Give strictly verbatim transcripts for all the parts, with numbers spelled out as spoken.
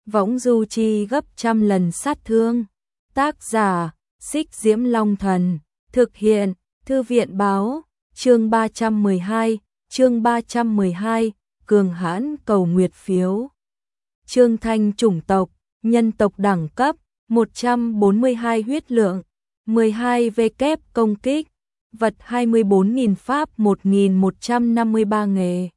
võng du chi gấp trăm lần sát thương. Tác giả, Xích Diễm Long Thần, thực hiện, Thư viện báo, chương ba trăm mười hai, chương ba trăm mười hai, cường hãn cầu nguyệt phiếu. Trương Thanh chủng tộc, nhân tộc đẳng cấp, một trăm bốn mươi hai huyết lượng, mười hai V kép công kích, vật hai mươi bốn nghìn pháp một nghìn một trăm năm mươi ba nghề.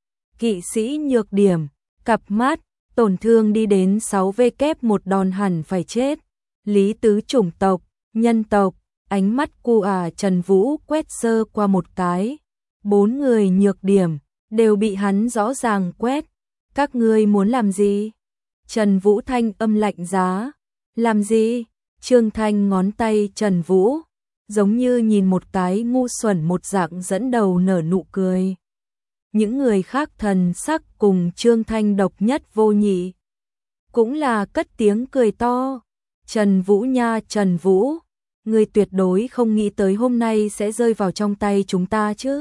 Kỵ sĩ nhược điểm, cặp mắt, tổn thương đi đến sáu V kép một đòn hẳn phải chết. Lý tứ chủng tộc, nhân tộc, ánh mắt cu ả Trần Vũ quét sơ qua một cái. Bốn người nhược điểm, đều bị hắn rõ ràng quét. Các ngươi muốn làm gì? Trần Vũ thanh âm lạnh giá. Làm gì? Trương Thanh ngón tay Trần Vũ, giống như nhìn một cái ngu xuẩn một dạng dẫn đầu nở nụ cười. Những người khác thần sắc cùng Trương Thanh độc nhất vô nhị, cũng là cất tiếng cười to. Trần Vũ nha, Trần Vũ, ngươi tuyệt đối không nghĩ tới hôm nay sẽ rơi vào trong tay chúng ta chứ?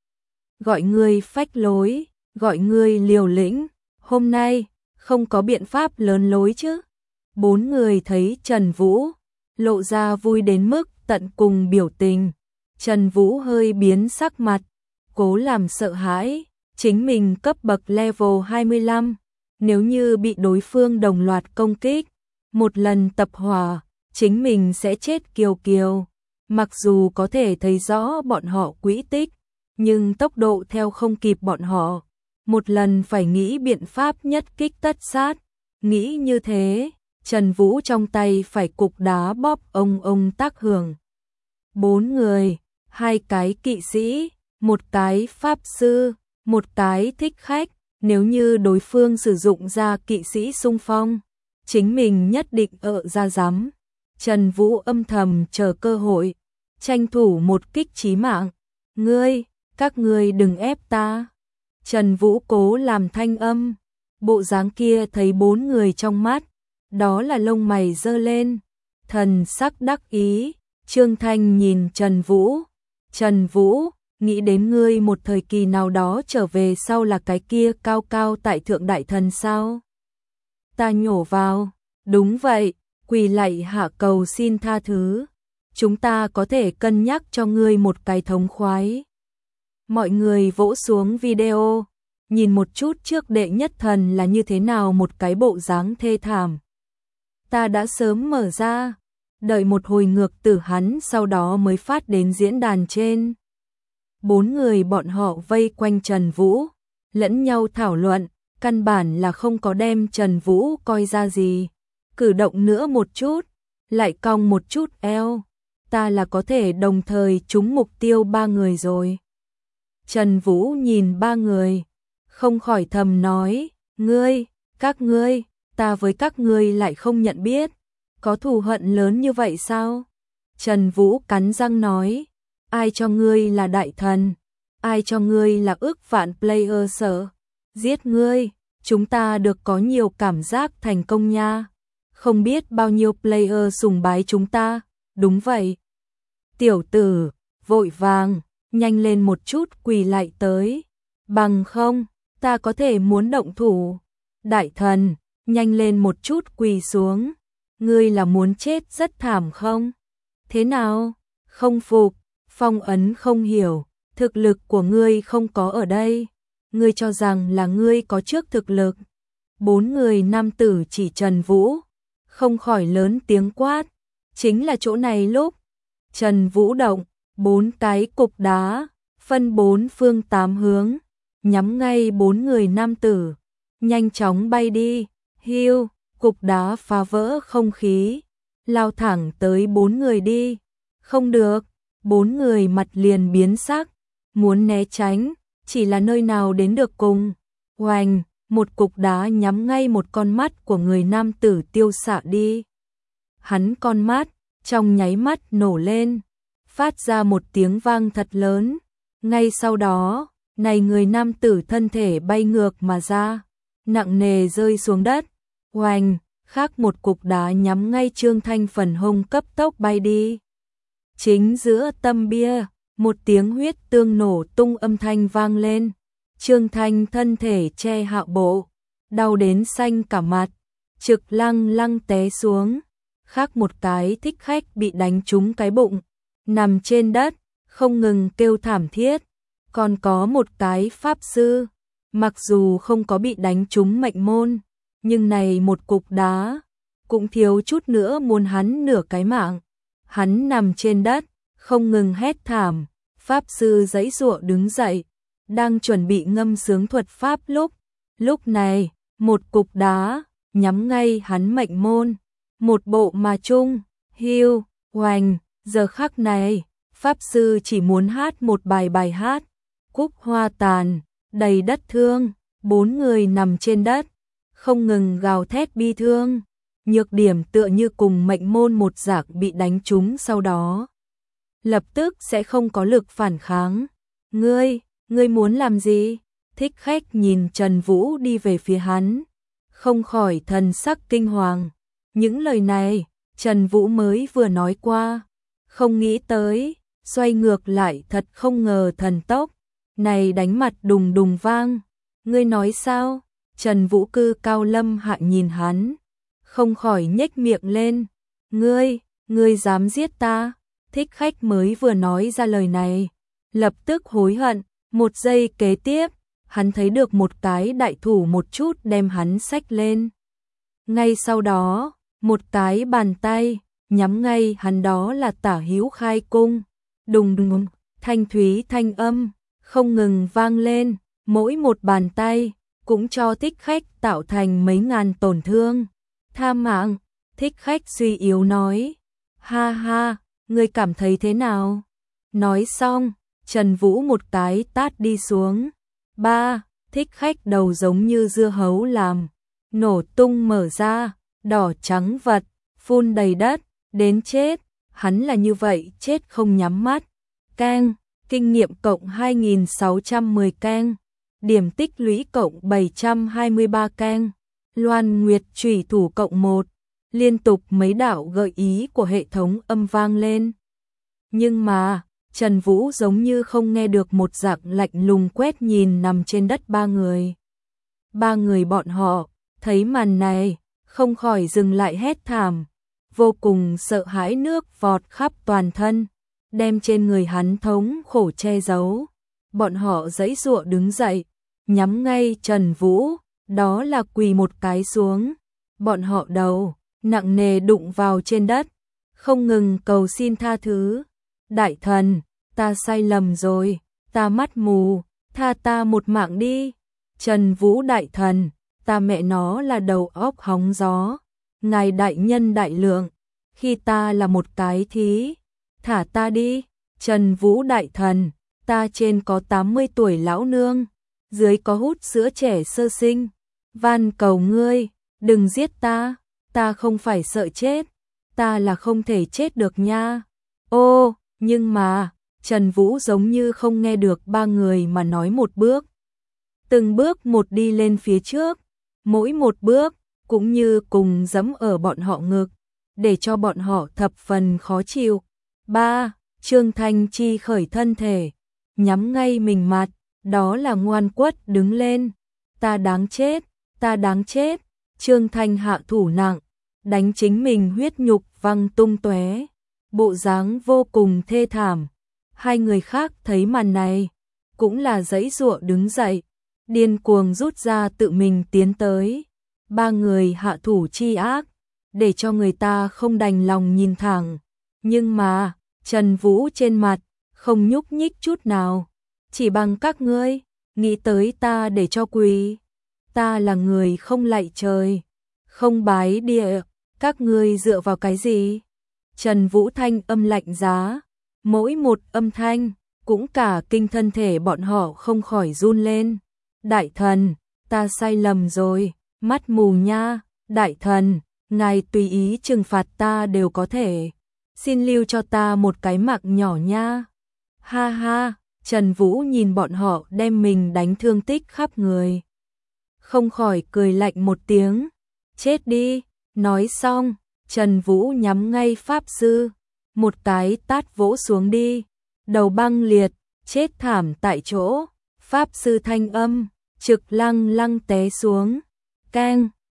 Gọi ngươi phách lối, gọi ngươi liều lĩnh, hôm nay không có biện pháp lớn lối chứ? Bốn người thấy Trần Vũ lộ ra vui đến mức tận cùng biểu tình. Trần Vũ hơi biến sắc mặt, cố làm sợ hãi, chính mình cấp bậc level hai mươi lăm, nếu như bị đối phương đồng loạt công kích, một lần tập hỏa, chính mình sẽ chết kiều kiều. Mặc dù có thể thấy rõ bọn họ quỹ tích, nhưng tốc độ theo không kịp bọn họ, một lần phải nghĩ biện pháp nhất kích tất sát. Nghĩ như thế, Trần Vũ trong tay phải cục đá bóp ông ông tác hưởng. Bốn người, hai cái kỵ sĩ, một cái pháp sư, một cái thích khách, nếu như đối phương sử dụng ra kỵ sĩ xung phong, chính mình nhất định ở ra dám. Trần Vũ âm thầm chờ cơ hội, tranh thủ một kích chí mạng. Ngươi, các ngươi đừng ép ta. Trần Vũ cố làm thanh âm, bộ dáng kia thấy bốn người trong mắt, đó là lông mày giơ lên, thần sắc đắc ý. Trương Thanh nhìn Trần Vũ, Trần Vũ, nghĩ đến ngươi một thời kỳ nào đó trở về sau là cái kia cao cao tại thượng đại thần sao? Ta nhổ vào, đúng vậy, quỳ lạy hạ cầu xin tha thứ, chúng ta có thể cân nhắc cho ngươi một cái thống khoái. Mọi người vỗ xuống video, nhìn một chút trước đệ nhất thần là như thế nào một cái bộ dáng thê thảm. Ta đã sớm mở ra, đợi một hồi ngược tử hắn sau đó mới phát đến diễn đàn trên. Bốn người bọn họ vây quanh Trần Vũ, lẫn nhau thảo luận, căn bản là không có đem Trần Vũ coi ra gì. Cử động nữa một chút, lại cong một chút eo, ta là có thể đồng thời trúng mục tiêu ba người rồi. Trần Vũ nhìn ba người, không khỏi thầm nói, ngươi, các ngươi, ta với các ngươi lại không nhận biết, có thù hận lớn như vậy sao? Trần Vũ cắn răng nói, ai cho ngươi là đại thần, ai cho ngươi là ước vạn player sở, giết ngươi, chúng ta được có nhiều cảm giác thành công nha, không biết bao nhiêu player sùng bái chúng ta, đúng vậy. Tiểu tử, vội vàng, nhanh lên một chút quỳ lại tới, bằng không, ta có thể muốn động thủ. Đại thần, nhanh lên một chút quỳ xuống, ngươi là muốn chết rất thảm không? Thế nào? Không phục, phong ấn không hiểu, thực lực của ngươi không có ở đây, ngươi cho rằng là ngươi có trước thực lực. Bốn người nam tử chỉ Trần Vũ, không khỏi lớn tiếng quát, chính là chỗ này lúc. Trần Vũ động, bốn cái cục đá, phân bốn phương tám hướng, nhắm ngay bốn người nam tử, nhanh chóng bay đi. Hiu, cục đá phá vỡ không khí, lao thẳng tới bốn người đi. Không được, bốn người mặt liền biến sắc, muốn né tránh, chỉ là nơi nào đến được cùng. Oành, một cục đá nhắm ngay một con mắt của người nam tử tiêu xạ đi. Hắn con mắt, trong nháy mắt nổ lên, phát ra một tiếng vang thật lớn. Ngay sau đó, này người nam tử thân thể bay ngược mà ra, nặng nề rơi xuống đất. Oành, khác một cục đá nhắm ngay Trương Thanh phần hông cấp tốc bay đi. Chính giữa tâm bia, một tiếng huyết tương nổ tung âm thanh vang lên. Trương Thanh thân thể che hạ bộ, đau đến xanh cả mặt. trực lăng lăng té xuống. Khác một cái thích khách bị đánh trúng cái bụng, nằm trên đất, không ngừng kêu thảm thiết. Còn có một cái pháp sư, mặc dù không có bị đánh trúng mệnh môn, nhưng này một cục đá, cũng thiếu chút nữa muốn hắn nửa cái mạng. Hắn nằm trên đất, không ngừng hét thảm, pháp sư giãy giụa đứng dậy, đang chuẩn bị ngâm sướng thuật pháp lúc. Lúc này, một cục đá, nhắm ngay hắn mệnh môn, một bộ mà chung, hiu, hoành, giờ khắc này, pháp sư chỉ muốn hát một bài bài hát, cúc hoa tàn, đầy đất thương, bốn người nằm trên đất, không ngừng gào thét bi thương, nhược điểm tựa như cùng mệnh môn một giặc bị đánh trúng sau đó. Lập tức sẽ không có lực phản kháng. Ngươi, ngươi muốn làm gì? Thích khách nhìn Trần Vũ đi về phía hắn, không khỏi thần sắc kinh hoàng. Những lời này, Trần Vũ mới vừa nói qua, không nghĩ tới, xoay ngược lại thật không ngờ thần tốc, này đánh mặt đùng đùng vang. Ngươi nói sao? Trần Vũ cư cao lâm hạ nhìn hắn, không khỏi nhếch miệng lên. Ngươi, ngươi dám giết ta? Thích khách mới vừa nói ra lời này, lập tức hối hận, một giây kế tiếp, hắn thấy được một cái đại thủ một chút đem hắn xách lên. Ngay sau đó, một cái bàn tay, nhắm ngay hắn đó là Tả Hữu Khai Cung, đùng đùng, thanh thúy thanh âm, không ngừng vang lên, mỗi một bàn tay, cũng cho thích khách tạo thành mấy ngàn tổn thương. Tha mạng, thích khách suy yếu nói, ha ha, ngươi cảm thấy thế nào? Nói xong, Trần Vũ một cái tát đi xuống. Ba, thích khách đầu giống như dưa hấu làm, nổ tung mở ra, đỏ trắng vật, phun đầy đất, đến chết, hắn là như vậy chết không nhắm mắt. Keng, kinh nghiệm cộng hai nghìn sáu trăm mười keng, điểm tích lũy cộng bảy trăm hai mươi ba keng, Loan Nguyệt chủy thủ cộng một, liên tục mấy đạo gợi ý của hệ thống âm vang lên. Nhưng mà, Trần Vũ giống như không nghe được một dạng lạnh lùng quét nhìn nằm trên đất ba người. Ba người bọn họ, thấy màn này, không khỏi dừng lại hét thảm, vô cùng sợ hãi nước vọt khắp toàn thân, đem trên người hắn thống khổ che giấu. Bọn họ giãy giụa đứng dậy, nhắm ngay Trần Vũ, đó là quỳ một cái xuống. Bọn họ đầu, nặng nề đụng vào trên đất, không ngừng cầu xin tha thứ. Đại thần, ta sai lầm rồi, ta mắt mù, tha ta một mạng đi. Trần Vũ đại thần, ta mẹ nó là đầu óc hóng gió. Ngài đại nhân đại lượng, khi ta là một cái thí, thả ta đi. Trần Vũ đại thần, ta trên có tám mươi tuổi lão nương, dưới có hút sữa trẻ sơ sinh. Van cầu ngươi, đừng giết ta, ta không phải sợ chết, ta là không thể chết được nha. Ô, nhưng mà, Trần Vũ giống như không nghe được ba người mà nói một bước. Từng bước một đi lên phía trước, mỗi một bước, cũng như cùng giẫm ở bọn họ ngực, để cho bọn họ thập phần khó chịu. Ba, Trương Thanh Chi khởi thân thể, nhắm ngay mình mặt, đó là ngoan quất đứng lên. Ta đáng chết, ta đáng chết. Trương Thanh hạ thủ nặng, đánh chính mình huyết nhục văng tung tóe, bộ dáng vô cùng thê thảm. Hai người khác thấy màn này, cũng là giãy giụa đứng dậy, điên cuồng rút ra tự mình tiến tới. Ba người hạ thủ chi ác, để cho người ta không đành lòng nhìn thẳng. Nhưng mà, Trần Vũ trên mặt, không nhúc nhích chút nào. Chỉ bằng các ngươi, nghĩ tới ta để cho quỳ. Ta là người không lạy trời, không bái địa, các ngươi dựa vào cái gì? Trần Vũ thanh âm lạnh giá, mỗi một âm thanh, cũng cả kinh thân thể bọn họ không khỏi run lên. Đại thần, ta sai lầm rồi, mắt mù nha. Đại thần, ngài tùy ý trừng phạt ta đều có thể, xin lưu cho ta một cái mạng nhỏ nha. Ha ha, Trần Vũ nhìn bọn họ đem mình đánh thương tích khắp người, không khỏi cười lạnh một tiếng. Chết đi. Nói xong, Trần Vũ nhắm ngay pháp sư, một cái tát vỗ xuống đi, đầu băng liệt, chết thảm tại chỗ. Pháp sư thanh âm, trực lăng lăng té xuống. Keng,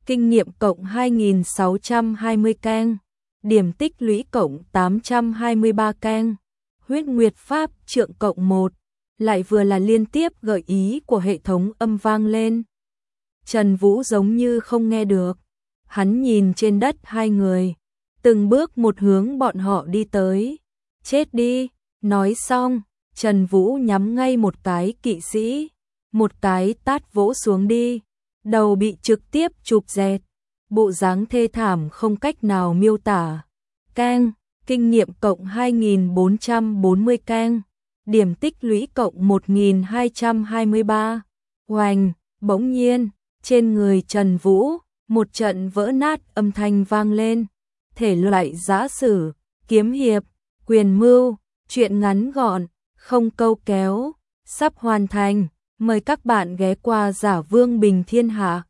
kinh nghiệm cộng hai nghìn sáu trăm hai mươi keng, điểm tích lũy cộng tám trăm hai mươi ba keng, huyết nguyệt pháp trượng cộng một, lại vừa là liên tiếp gợi ý của hệ thống âm vang lên. Trần Vũ giống như không nghe được, hắn nhìn trên đất hai người, từng bước một hướng bọn họ đi tới. Chết đi, nói xong, Trần Vũ nhắm ngay một cái kỵ sĩ, một cái tát vỗ xuống đi, đầu bị trực tiếp chụp dẹt, bộ dáng thê thảm không cách nào miêu tả. Keng, kinh nghiệm cộng hai nghìn bốn trăm bốn mươi keng, điểm tích lũy cộng một nghìn hai trăm hai mươi ba. Oành, bỗng nhiên, trên người Trần Vũ, một trận vỡ nát âm thanh vang lên. Thể loại giã sử, kiếm hiệp, quyền mưu, truyện ngắn gọn, không câu kéo, sắp hoàn thành. Mời các bạn ghé qua Giả Vương Bình Thiên Hạ.